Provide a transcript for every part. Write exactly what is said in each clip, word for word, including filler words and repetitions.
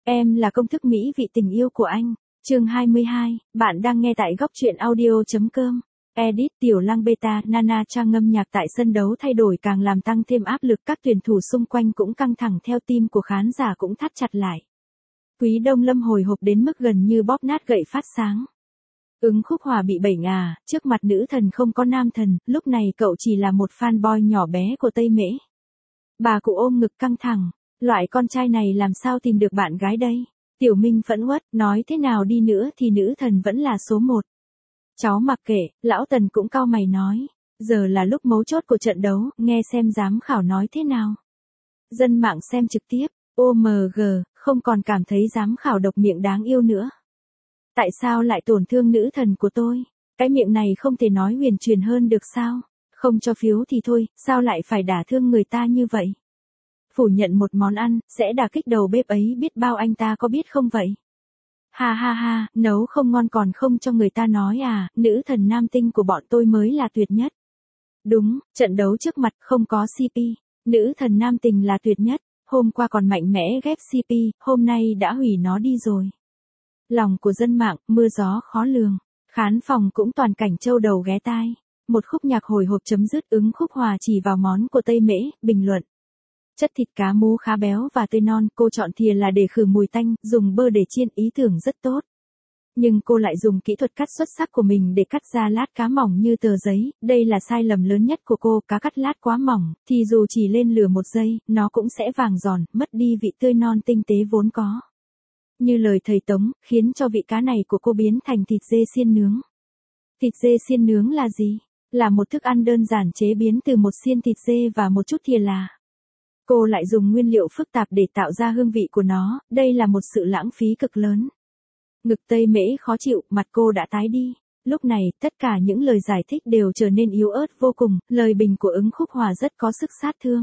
Em là công thức mỹ vị tình yêu của anh. Chương hai mươi hai, bạn đang nghe tại góc truyện audio.com. Edit Tiểu Lăng Beta Nana Trang ngâm nhạc tại sân đấu thay đổi càng làm tăng thêm áp lực, các tuyển thủ xung quanh cũng căng thẳng theo tim của khán giả cũng thắt chặt lại. Quý Đông Lâm hồi hộp đến mức gần như bóp nát gậy phát sáng. Ứng Khúc Hòa bị bẩy ngà, trước mặt nữ thần không có nam thần, lúc này cậu chỉ là một fanboy nhỏ bé của Tây Mễ. Bà cụ ôm ngực căng thẳng, loại con trai này làm sao tìm được bạn gái đây? Tiểu Minh phẫn uất, nói thế nào đi nữa thì nữ thần vẫn là số một. Cháu mặc kệ, lão Tần cũng cau mày nói, giờ là lúc mấu chốt của trận đấu, nghe xem giám khảo nói thế nào. Dân mạng xem trực tiếp, ô em giê, không còn cảm thấy giám khảo độc miệng đáng yêu nữa. Tại sao lại tổn thương nữ thần của tôi? Cái miệng này không thể nói huyền truyền hơn được sao? Không cho phiếu thì thôi, sao lại phải đả thương người ta như vậy? Phủ nhận một món ăn, sẽ đả kích đầu bếp ấy biết bao, anh ta có biết không vậy? Ha ha ha, nấu không ngon còn không cho người ta nói à, nữ thần nam tinh của bọn tôi mới là tuyệt nhất. Đúng, trận đấu trước mặt không có xê pê, nữ thần nam tình là tuyệt nhất, hôm qua còn mạnh mẽ ghép xê pê, hôm nay đã hủy nó đi rồi. Lòng của dân mạng, mưa gió khó lường, khán phòng cũng toàn cảnh trâu đầu ghé tai. Một khúc nhạc hồi hộp chấm dứt, Ứng Khúc Hòa chỉ vào món của Tây Mễ, bình luận. Chất thịt cá mú khá béo và tươi non, cô chọn thìa là để khử mùi tanh, dùng bơ để chiên, ý tưởng rất tốt. Nhưng cô lại dùng kỹ thuật cắt xuất sắc của mình để cắt ra lát cá mỏng như tờ giấy, đây là sai lầm lớn nhất của cô, cá cắt lát quá mỏng, thì dù chỉ lên lửa một giây, nó cũng sẽ vàng giòn, mất đi vị tươi non tinh tế vốn có. Như lời thầy Tống, khiến cho vị cá này của cô biến thành thịt dê xiên nướng. Thịt dê xiên nướng là gì? Là một thức ăn đơn giản chế biến từ một xiên thịt dê và một chút thìa là. Cô lại dùng nguyên liệu phức tạp để tạo ra hương vị của nó, đây là một sự lãng phí cực lớn. Ngực Tây Mễ khó chịu, mặt cô đã tái đi. Lúc này, tất cả những lời giải thích đều trở nên yếu ớt vô cùng, lời bình của Ứng Khúc Hòa rất có sức sát thương.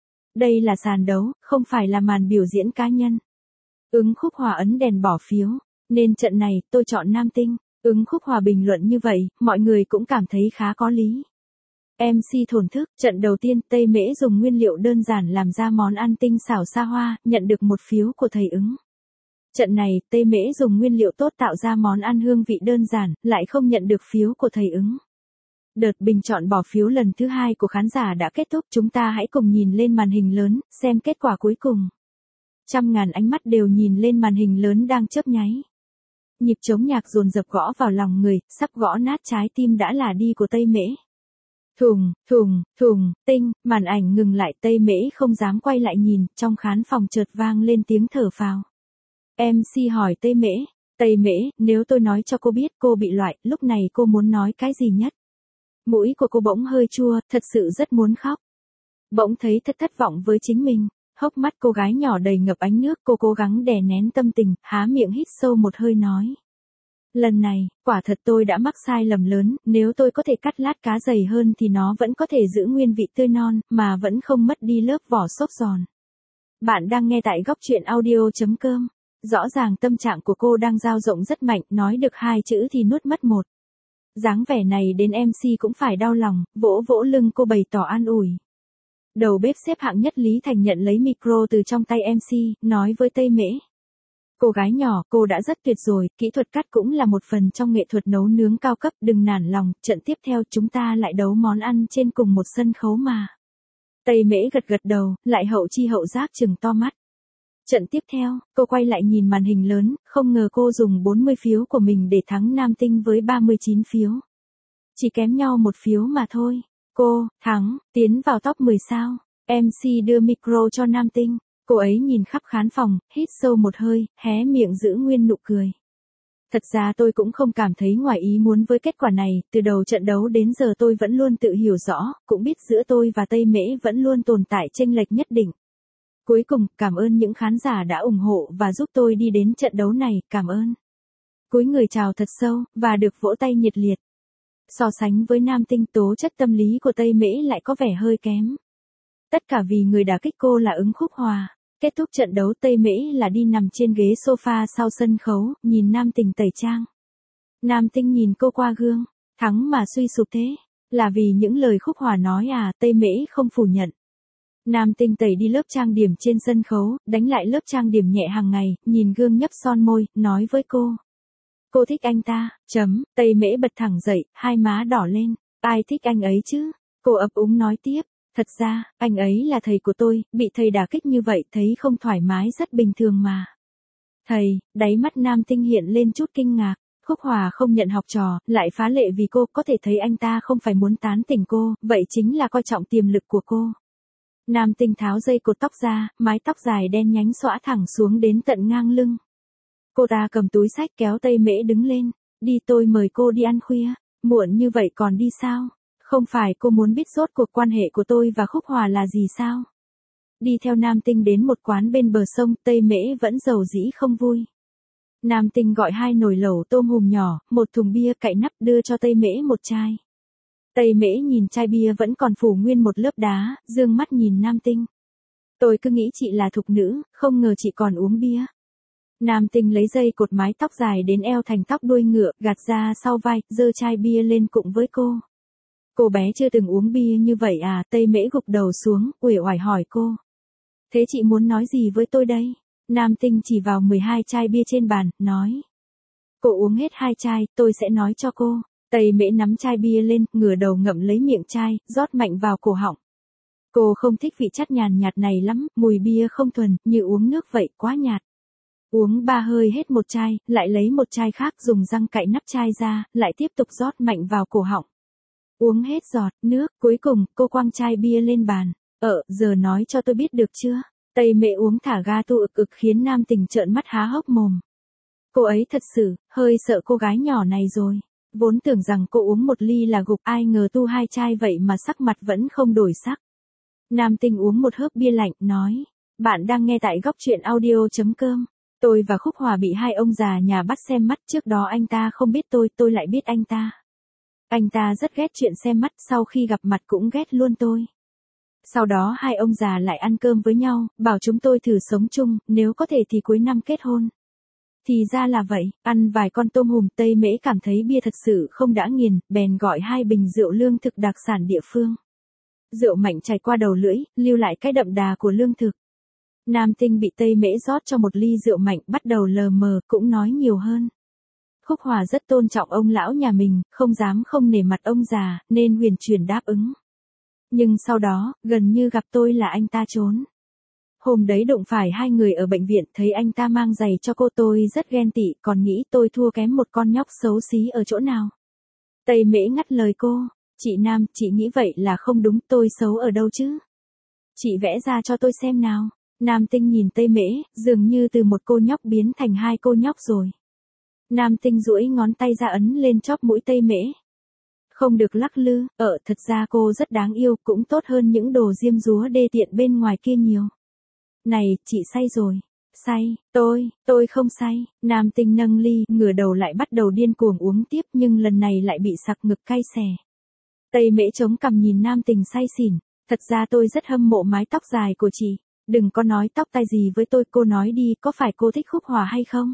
Đây là sàn đấu, không phải là màn biểu diễn cá nhân. Ứng Khúc Hòa ấn đèn bỏ phiếu, nên trận này, tôi chọn nam tinh. Ứng Khúc Hòa bình luận như vậy, mọi người cũng cảm thấy khá có lý. em xê thổn thức, trận đầu tiên, Tây Mễ dùng nguyên liệu đơn giản làm ra món ăn tinh xảo xa hoa, nhận được một phiếu của thầy Ứng. Trận này, Tây Mễ dùng nguyên liệu tốt tạo ra món ăn hương vị đơn giản, lại không nhận được phiếu của thầy Ứng. Đợt bình chọn bỏ phiếu lần thứ hai của khán giả đã kết thúc, chúng ta hãy cùng nhìn lên màn hình lớn, xem kết quả cuối cùng. Trăm ngàn ánh mắt đều nhìn lên màn hình lớn đang chớp nháy. Nhịp trống nhạc dồn dập gõ vào lòng người, sắp gõ nát trái tim đã là đi của Tây Mễ. Thùng, thùng, thùng, tinh, màn ảnh ngừng lại, Tây Mễ không dám quay lại nhìn, trong khán phòng chợt vang lên tiếng thở phào. em xê hỏi Tây Mễ, Tây Mễ, nếu tôi nói cho cô biết cô bị loại, lúc này cô muốn nói cái gì nhất? Mũi của cô bỗng hơi chua, thật sự rất muốn khóc. Bỗng thấy thật thất vọng với chính mình, hốc mắt cô gái nhỏ đầy ngập ánh nước, cô cố gắng đè nén tâm tình, há miệng hít sâu một hơi nói. Lần này, quả thật tôi đã mắc sai lầm lớn, nếu tôi có thể cắt lát cá dày hơn thì nó vẫn có thể giữ nguyên vị tươi non, mà vẫn không mất đi lớp vỏ xốp giòn. Bạn đang nghe tại góc truyện audio.com. Rõ ràng tâm trạng của cô đang dao rộng rất mạnh, nói được hai chữ thì nuốt mất một. Dáng vẻ này đến em xê cũng phải đau lòng, vỗ vỗ lưng cô bày tỏ an ủi. Đầu bếp xếp hạng nhất Lý Thành nhận lấy micro từ trong tay em xê, nói với Tây Mễ. Cô gái nhỏ, cô đã rất tuyệt rồi, kỹ thuật cắt cũng là một phần trong nghệ thuật nấu nướng cao cấp, đừng nản lòng, trận tiếp theo chúng ta lại đấu món ăn trên cùng một sân khấu mà. Tây Mễ gật gật đầu, lại hậu chi hậu giác trừng to mắt. Trận tiếp theo, cô quay lại nhìn màn hình lớn, không ngờ cô dùng bốn mươi phiếu của mình để thắng nam tinh với ba mươi chín phiếu. Chỉ kém nhau một phiếu mà thôi. Cô, thắng, tiến vào top mười sao. em xê đưa micro cho nam tinh. Cô ấy nhìn khắp khán phòng, hít sâu một hơi, hé miệng giữ nguyên nụ cười. Thật ra tôi cũng không cảm thấy ngoài ý muốn với kết quả này, từ đầu trận đấu đến giờ tôi vẫn luôn tự hiểu rõ, cũng biết giữa tôi và Tây Mễ vẫn luôn tồn tại chênh lệch nhất định. Cuối cùng, cảm ơn những khán giả đã ủng hộ và giúp tôi đi đến trận đấu này, cảm ơn. Cúi người chào thật sâu, và được vỗ tay nhiệt liệt. So sánh với nam tinh, tố chất tâm lý của Tây Mễ lại có vẻ hơi kém. Tất cả vì người đả kích cô là Ứng Khúc Hòa. Kết thúc trận đấu, Tây Mễ là đi nằm trên ghế sofa sau sân khấu, nhìn nam tinh tẩy trang. Nam tinh nhìn cô qua gương, thắng mà suy sụp thế, là vì những lời Khúc Hòa nói à, Tây Mễ không phủ nhận. Nam Tinh tẩy đi lớp trang điểm trên sân khấu, đánh lại lớp trang điểm nhẹ hàng ngày, nhìn gương nhấp son môi, nói với cô. Cô thích anh ta, chấm, Tây Mễ bật thẳng dậy, hai má đỏ lên. Ai thích anh ấy chứ? Cô ấp úng nói tiếp. Thật ra, anh ấy là thầy của tôi, bị thầy đả kích như vậy thấy không thoải mái rất bình thường mà. Thầy, đáy mắt Nam Tinh hiện lên chút kinh ngạc. Khúc Hòa không nhận học trò, lại phá lệ vì cô, có thể thấy anh ta không phải muốn tán tỉnh cô, vậy chính là coi trọng tiềm lực của cô. Nam Tinh tháo dây cột tóc ra, mái tóc dài đen nhánh xõa thẳng xuống đến tận ngang lưng. Cô ta cầm túi xách kéo Tây Mễ đứng lên. Đi, tôi mời cô đi ăn khuya. Muộn như vậy còn đi sao? Không phải cô muốn biết rốt cuộc quan hệ của tôi và Khúc Hòa là gì sao? Đi theo Nam Tinh đến một quán bên bờ sông, Tây Mễ vẫn dầu dĩ không vui. Nam Tinh gọi hai nồi lẩu tôm hùm nhỏ, một thùng bia cậy nắp đưa cho Tây Mễ một chai. Tây Mễ nhìn chai bia vẫn còn phủ nguyên một lớp đá, dương mắt nhìn Nam Tinh. Tôi cứ nghĩ chị là thục nữ, không ngờ chị còn uống bia. Nam Tinh lấy dây cột mái tóc dài đến eo thành tóc đuôi ngựa, gạt ra sau vai, giơ chai bia lên cụng với cô. Cô bé chưa từng uống bia như vậy à? Tây Mễ gục đầu xuống, uể oải hỏi cô. Thế chị muốn nói gì với tôi đây? Nam Tinh chỉ vào mười hai chai bia trên bàn, nói. Cô uống hết hai chai, tôi sẽ nói cho cô. Tây Mễ nắm chai bia lên, ngửa đầu ngậm lấy miệng chai, rót mạnh vào cổ họng. Cô không thích vị chát nhàn nhạt này lắm, mùi bia không thuần, như uống nước vậy, quá nhạt. Uống ba hơi hết một chai, lại lấy một chai khác dùng răng cạy nắp chai ra, lại tiếp tục rót mạnh vào cổ họng. Uống hết giọt nước, cuối cùng, cô quăng chai bia lên bàn. Ờ, giờ nói cho tôi biết được chưa? Tây Mễ uống thả ga tu ực ực khiến Nam Tinh trợn mắt há hốc mồm. Cô ấy thật sự, hơi sợ cô gái nhỏ này rồi. Vốn tưởng rằng cô uống một ly là gục, ai ngờ tu hai chai vậy mà sắc mặt vẫn không đổi sắc. Nam Tinh uống một hớp bia lạnh, nói. Bạn đang nghe tại góc truyện audio.com. Tôi và Khúc Hòa bị hai ông già nhà bắt xem mắt, trước đó anh ta không biết tôi, tôi lại biết anh ta. Anh ta rất ghét chuyện xem mắt, sau khi gặp mặt cũng ghét luôn tôi. Sau đó hai ông già lại ăn cơm với nhau, bảo chúng tôi thử sống chung, nếu có thể thì cuối năm kết hôn. Thì ra là vậy, ăn vài con tôm hùm, Tây Mễ cảm thấy bia thật sự không đã nghiền, bèn gọi hai bình rượu lương thực đặc sản địa phương. Rượu mạnh chảy qua đầu lưỡi, lưu lại cái đậm đà của lương thực. Nam Tinh bị Tây Mễ rót cho một ly rượu mạnh, bắt đầu lờ mờ, cũng nói nhiều hơn. Khúc Hòa rất tôn trọng ông lão nhà mình, không dám không nể mặt ông già, nên huyền chuyển đáp ứng. Nhưng sau đó, gần như gặp tôi là anh ta trốn. Hôm đấy đụng phải hai người ở bệnh viện, thấy anh ta mang giày cho cô, tôi rất ghen tị, còn nghĩ tôi thua kém một con nhóc xấu xí ở chỗ nào. Tây Mễ ngắt lời cô. Chị Nam, chị nghĩ vậy là không đúng, tôi xấu ở đâu chứ? Chị vẽ ra cho tôi xem nào. Nam Tinh nhìn Tây Mễ, dường như từ một cô nhóc biến thành hai cô nhóc rồi. Nam Tinh duỗi ngón tay ra ấn lên chóp mũi Tây Mễ. Không được lắc lư, ở thật ra cô rất đáng yêu, cũng tốt hơn những đồ diêm dúa đê tiện bên ngoài kia nhiều. Này, chị say rồi. Say, tôi, tôi không say. Nam Tinh nâng ly, ngửa đầu lại bắt đầu điên cuồng uống tiếp, nhưng lần này lại bị sặc ngực cay xè. Tây Mễ chống cằm nhìn Nam Tinh say xỉn. Thật ra tôi rất hâm mộ mái tóc dài của chị. Đừng có nói tóc tai gì với tôi, cô nói đi, có phải cô thích Khúc Hòa hay không?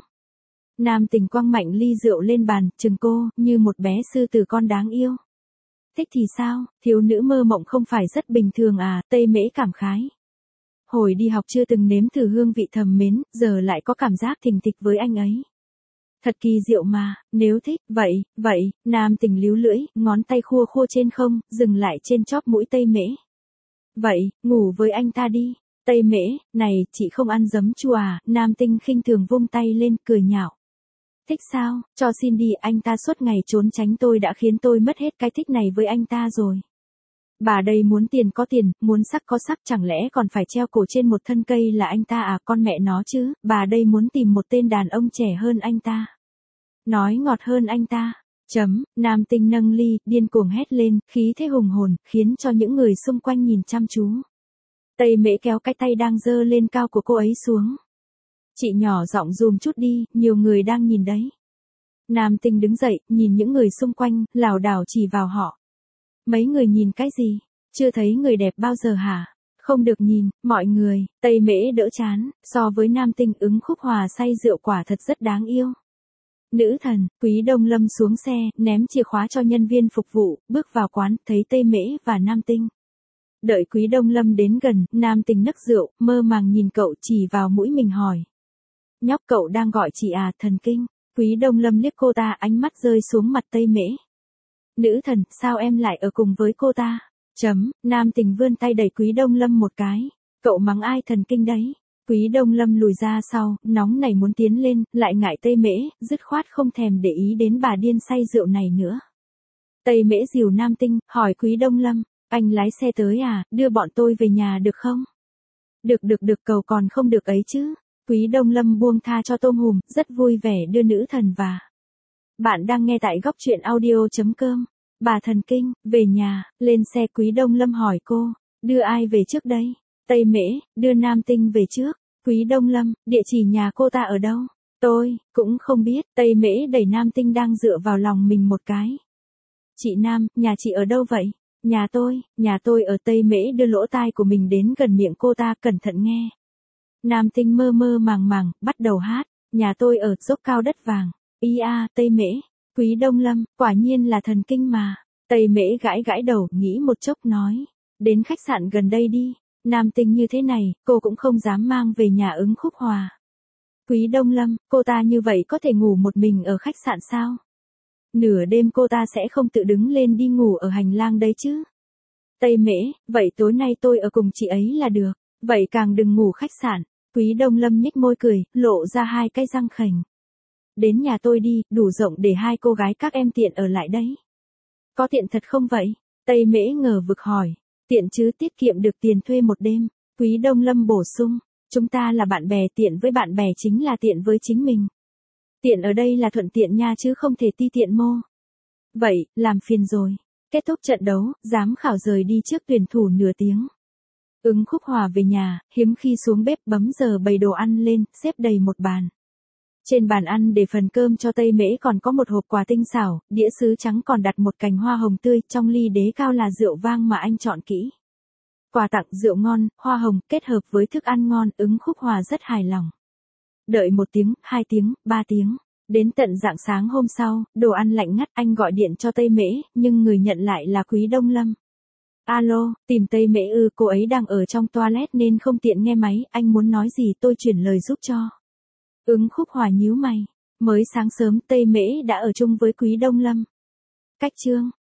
Nam Tinh quăng mạnh ly rượu lên bàn, chừng cô, như một bé sư tử con đáng yêu. Thích thì sao, thiếu nữ mơ mộng không phải rất bình thường à? Tây Mễ cảm khái. Hồi đi học chưa từng nếm thử hương vị thầm mến, giờ lại có cảm giác thình thịch với anh ấy. Thật kỳ diệu mà, nếu thích, vậy, vậy, Nam Tinh líu lưỡi, ngón tay khua khua trên không, dừng lại trên chóp mũi Tây Mễ. Vậy, ngủ với anh ta đi. Tây Mễ, này, chị không ăn giấm chua à? Nam Tinh khinh thường vung tay lên, cười nhạo. Thích sao, cho xin đi, anh ta suốt ngày trốn tránh tôi đã khiến tôi mất hết cái thích này với anh ta rồi. Bà đây muốn tiền có tiền, muốn sắc có sắc, chẳng lẽ còn phải treo cổ trên một thân cây là anh ta à? Con mẹ nó chứ, bà đây muốn tìm một tên đàn ông trẻ hơn anh ta. Nói ngọt hơn anh ta. Chấm, Nam Tinh nâng ly, điên cuồng hét lên, khí thế hùng hồn, khiến cho những người xung quanh nhìn chăm chú. Tây Mễ kéo cái tay đang giơ lên cao của cô ấy xuống. Chị nhỏ giọng dùm chút đi, nhiều người đang nhìn đấy. Nam Tinh đứng dậy, nhìn những người xung quanh, lảo đảo chỉ vào họ. Mấy người nhìn cái gì? Chưa thấy người đẹp bao giờ hả? Không được nhìn, mọi người. Tây Mễ đỡ chán, so với Nam Tinh ứng Khúc Hòa say rượu quả thật rất đáng yêu. Nữ thần, Quý Đông Lâm xuống xe, ném chìa khóa cho nhân viên phục vụ, bước vào quán, thấy Tây Mễ và Nam Tinh. Đợi Quý Đông Lâm đến gần, Nam Tình nấc rượu, mơ màng nhìn cậu chỉ vào mũi mình hỏi. Nhóc cậu đang gọi chị à, thần kinh. Quý Đông Lâm liếc cô ta, ánh mắt rơi xuống mặt Tây Mễ. Nữ thần, sao em lại ở cùng với cô ta? Chấm, Nam Tình vươn tay đẩy Quý Đông Lâm một cái. Cậu mắng ai thần kinh đấy? Quý Đông Lâm lùi ra sau, nóng này muốn tiến lên, lại ngại Tây Mễ, dứt khoát không thèm để ý đến bà điên say rượu này nữa. Tây Mễ dìu Nam Tinh, hỏi Quý Đông Lâm, anh lái xe tới à, đưa bọn tôi về nhà được không? Được được được, cầu còn không được ấy chứ. Quý Đông Lâm buông tha cho tôm hùm, rất vui vẻ đưa nữ thần và. Bạn đang nghe tại góc truyện audio.com. Bà thần kinh, về nhà, lên xe. Quý Đông Lâm hỏi cô, đưa ai về trước đây? Tây Mễ, đưa Nam Tinh về trước. Quý Đông Lâm, địa chỉ nhà cô ta ở đâu? Tôi, cũng không biết. Tây Mễ đẩy Nam Tinh đang dựa vào lòng mình một cái. Chị Nam, nhà chị ở đâu vậy? Nhà tôi, nhà tôi ở Tây Mễ đưa lỗ tai của mình đến gần miệng cô ta, cẩn thận nghe. Nam Tinh mơ mơ màng màng, bắt đầu hát. Nhà tôi ở dốc cao đất vàng. Ý a, Tây Mễ. Quý Đông Lâm, quả nhiên là thần kinh mà. Tây Mễ gãi gãi đầu, nghĩ một chốc nói. Đến khách sạn gần đây đi. Nam Tinh như thế này, cô cũng không dám mang về nhà Ứng Khúc Hòa. Quý Đông Lâm, cô ta như vậy có thể ngủ một mình ở khách sạn sao? Nửa đêm cô ta sẽ không tự đứng lên đi ngủ ở hành lang đấy chứ? Tây Mễ, vậy tối nay tôi ở cùng chị ấy là được. Vậy càng đừng ngủ khách sạn. Quý Đông Lâm nhếch môi cười, lộ ra hai cái răng khểnh. Đến nhà tôi đi, đủ rộng để hai cô gái các em tiện ở lại đấy. Có tiện thật không vậy? Tây Mễ ngờ vực hỏi. Tiện chứ, tiết kiệm được tiền thuê một đêm. Quý Đông Lâm bổ sung. Chúng ta là bạn bè, tiện với bạn bè chính là tiện với chính mình. Tiện ở đây là thuận tiện nha chứ không thể ti tiện mô. Vậy, làm phiền rồi. Kết thúc trận đấu, giám khảo rời đi trước tuyển thủ nửa tiếng. Ứng Khúc Hòa về nhà, hiếm khi xuống bếp bấm giờ bày đồ ăn lên, xếp đầy một bàn. Trên bàn ăn để phần cơm cho Tây Mễ còn có một hộp quà tinh xảo, đĩa sứ trắng còn đặt một cành hoa hồng tươi, trong ly đế cao là rượu vang mà anh chọn kỹ. Quà tặng rượu ngon, hoa hồng, kết hợp với thức ăn ngon, Ứng Khúc Hòa rất hài lòng. Đợi một tiếng, hai tiếng, ba tiếng. Đến tận rạng sáng hôm sau, đồ ăn lạnh ngắt, anh gọi điện cho Tây Mễ, nhưng người nhận lại là Quý Đông Lâm. Alo, tìm Tây Mễ ư, cô ấy đang ở trong toilet nên không tiện nghe máy, anh muốn nói gì tôi chuyển lời giúp cho. Ứng Khúc Hòa nhíu mày. Mới sáng sớm Tây Mễ đã ở chung với Quý Đông Lâm. Cách chương.